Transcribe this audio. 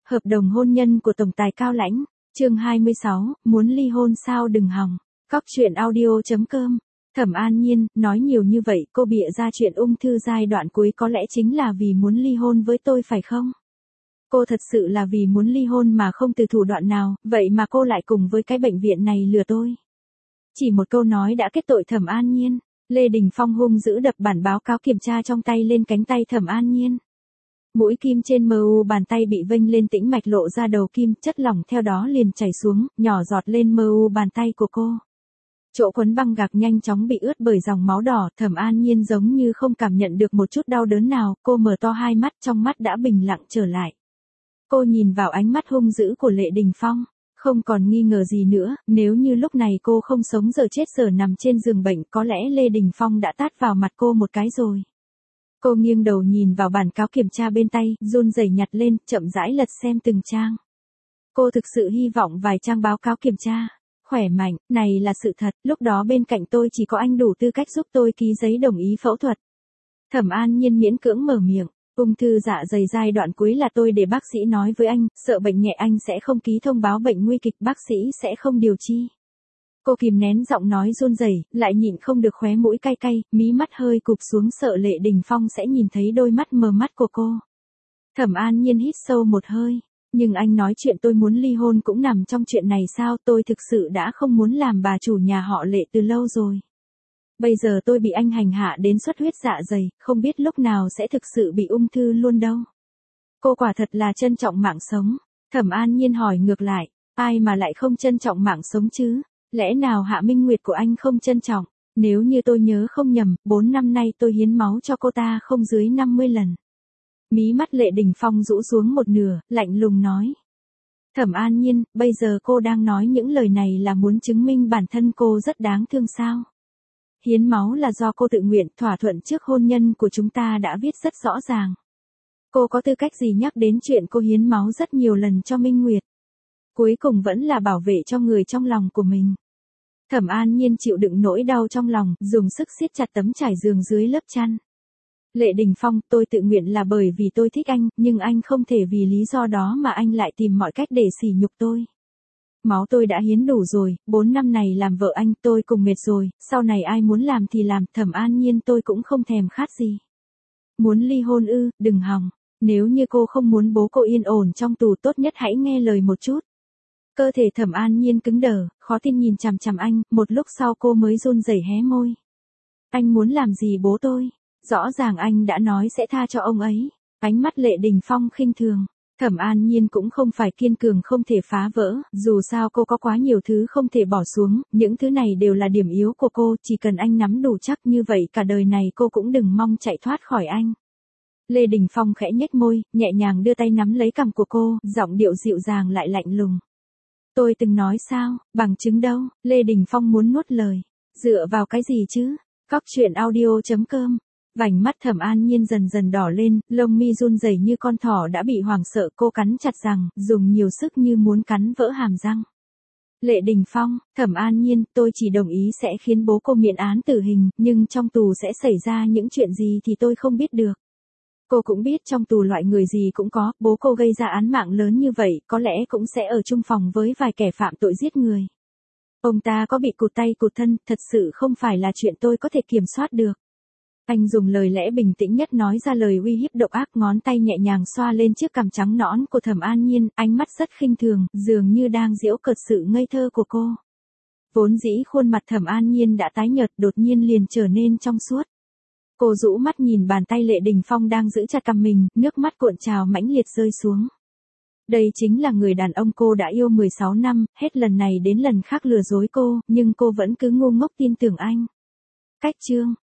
Hợp đồng hôn nhân của tổng tài Cao Lãnh, chương 26, muốn ly hôn sao đừng hòng. Cóc truyện audio.com. Thẩm An Nhiên, nói nhiều như vậy, cô bịa ra chuyện ung thư giai đoạn cuối có lẽ chính là vì muốn ly hôn với tôi phải không? Cô thật sự là vì muốn ly hôn mà không từ thủ đoạn nào, vậy mà cô lại cùng với cái bệnh viện này lừa tôi. Chỉ một câu nói đã kết tội Thẩm An Nhiên. Lê Đình Phong hung dữ đập bản báo cáo kiểm tra trong tay lên cánh tay Thẩm An Nhiên. Mũi kim trên mu bàn tay bị vênh lên tĩnh mạch lộ ra đầu kim, chất lỏng theo đó liền chảy xuống, nhỏ giọt lên mu bàn tay của cô. Chỗ quấn băng gạc nhanh chóng bị ướt bởi dòng máu đỏ, Thẩm An Nhiên giống như không cảm nhận được một chút đau đớn nào, cô mở to hai mắt, trong mắt đã bình lặng trở lại. Cô nhìn vào ánh mắt hung dữ của Lê Đình Phong, không còn nghi ngờ gì nữa, nếu như lúc này cô không sống giờ chết giờ nằm trên giường bệnh, có lẽ Lê Đình Phong đã tát vào mặt cô một cái rồi. Cô nghiêng đầu nhìn vào bản cáo kiểm tra bên tay, run rẩy nhặt lên, chậm rãi lật xem từng trang. Cô thực sự hy vọng vài trang báo cáo kiểm tra khỏe mạnh, này là sự thật, lúc đó bên cạnh tôi chỉ có anh đủ tư cách giúp tôi ký giấy đồng ý phẫu thuật. Thẩm An Nhiên miễn cưỡng mở miệng, ung thư dạ dày giai đoạn cuối là tôi để bác sĩ nói với anh, sợ bệnh nhẹ anh sẽ không ký thông báo bệnh nguy kịch, bác sĩ sẽ không điều chi. Cô kìm nén giọng nói run rẩy, lại nhịn không được khóe mũi cay cay, mí mắt hơi cụp xuống sợ Lê Đình Phong sẽ nhìn thấy đôi mắt mờ mắt của cô. Thẩm An Nhiên hít sâu một hơi, nhưng anh nói chuyện tôi muốn ly hôn cũng nằm trong chuyện này sao, tôi thực sự đã không muốn làm bà chủ nhà họ Lệ từ lâu rồi. Bây giờ tôi bị anh hành hạ đến xuất huyết dạ dày, không biết lúc nào sẽ thực sự bị ung thư luôn đâu. Cô quả thật là trân trọng mạng sống. Thẩm An Nhiên hỏi ngược lại, ai mà lại không trân trọng mạng sống chứ? Lẽ nào Hạ Minh Nguyệt của anh không trân trọng? Nếu như tôi nhớ không nhầm, 4 năm nay tôi hiến máu cho cô ta không dưới 50 lần. Mí mắt Lê Đình Phong rũ xuống một nửa, lạnh lùng nói. Thẩm An Nhiên, bây giờ cô đang nói những lời này là muốn chứng minh bản thân cô rất đáng thương sao? Hiến máu là do cô tự nguyện, thỏa thuận trước hôn nhân của chúng ta đã viết rất rõ ràng. Cô có tư cách gì nhắc đến chuyện cô hiến máu rất nhiều lần cho Minh Nguyệt? Cuối cùng vẫn là bảo vệ cho người trong lòng của mình. Thẩm An Nhiên chịu đựng nỗi đau trong lòng, dùng sức siết chặt tấm trải giường dưới lớp chăn. Lê Đình Phong, tôi tự nguyện là bởi vì tôi thích anh, nhưng anh không thể vì lý do đó mà anh lại tìm mọi cách để sỉ nhục tôi. Máu tôi đã hiến đủ rồi, 4 năm này làm vợ anh tôi cùng mệt rồi, sau này ai muốn làm thì làm, Thẩm An Nhiên tôi cũng không thèm khát gì. Muốn ly hôn ư, đừng hòng, nếu như cô không muốn bố cô yên ổn trong tù tốt nhất hãy nghe lời một chút. Cơ thể Thẩm An Nhiên cứng đờ, khó tin nhìn chằm chằm anh, một lúc sau cô mới run rẩy hé môi. Anh muốn làm gì bố tôi? Rõ ràng anh đã nói sẽ tha cho ông ấy. Ánh mắt Lê Đình Phong khinh thường. Thẩm An Nhiên cũng không phải kiên cường không thể phá vỡ, dù sao cô có quá nhiều thứ không thể bỏ xuống, những thứ này đều là điểm yếu của cô, chỉ cần anh nắm đủ chắc như vậy cả đời này cô cũng đừng mong chạy thoát khỏi anh. Lê Đình Phong khẽ nhếch môi, nhẹ nhàng đưa tay nắm lấy cằm của cô, giọng điệu dịu dàng lại lạnh lùng. Tôi từng nói sao, bằng chứng đâu? Lê Đình Phong muốn nuốt lời. Dựa vào cái gì chứ? Cóc truyện audio.com. Vành mắt Thẩm An Nhiên dần dần đỏ lên, lông mi run rẩy như con thỏ đã bị hoảng sợ, cô cắn chặt răng, dùng nhiều sức như muốn cắn vỡ hàm răng. Lê Đình Phong, Thẩm An Nhiên, tôi chỉ đồng ý sẽ khiến bố cô miễn án tử hình, nhưng trong tù sẽ xảy ra những chuyện gì thì tôi không biết được. Cô cũng biết trong tù loại người gì cũng có, bố cô gây ra án mạng lớn như vậy, có lẽ cũng sẽ ở chung phòng với vài kẻ phạm tội giết người. Ông ta có bị cụt tay cụt thân, thật sự không phải là chuyện tôi có thể kiểm soát được. Anh dùng lời lẽ bình tĩnh nhất nói ra lời uy hiếp độc ác, ngón tay nhẹ nhàng xoa lên chiếc cằm trắng nõn của Thẩm An Nhiên, ánh mắt rất khinh thường, dường như đang giễu cợt sự ngây thơ của cô. Vốn dĩ khuôn mặt Thẩm An Nhiên đã tái nhợt, đột nhiên liền trở nên trong suốt. Cô rũ mắt nhìn bàn tay Lê Đình Phong đang giữ chặt cằm mình, nước mắt cuộn trào mãnh liệt rơi xuống. Đây chính là người đàn ông cô đã yêu 16 năm, hết lần này đến lần khác lừa dối cô, nhưng cô vẫn cứ ngu ngốc tin tưởng anh. Cách chương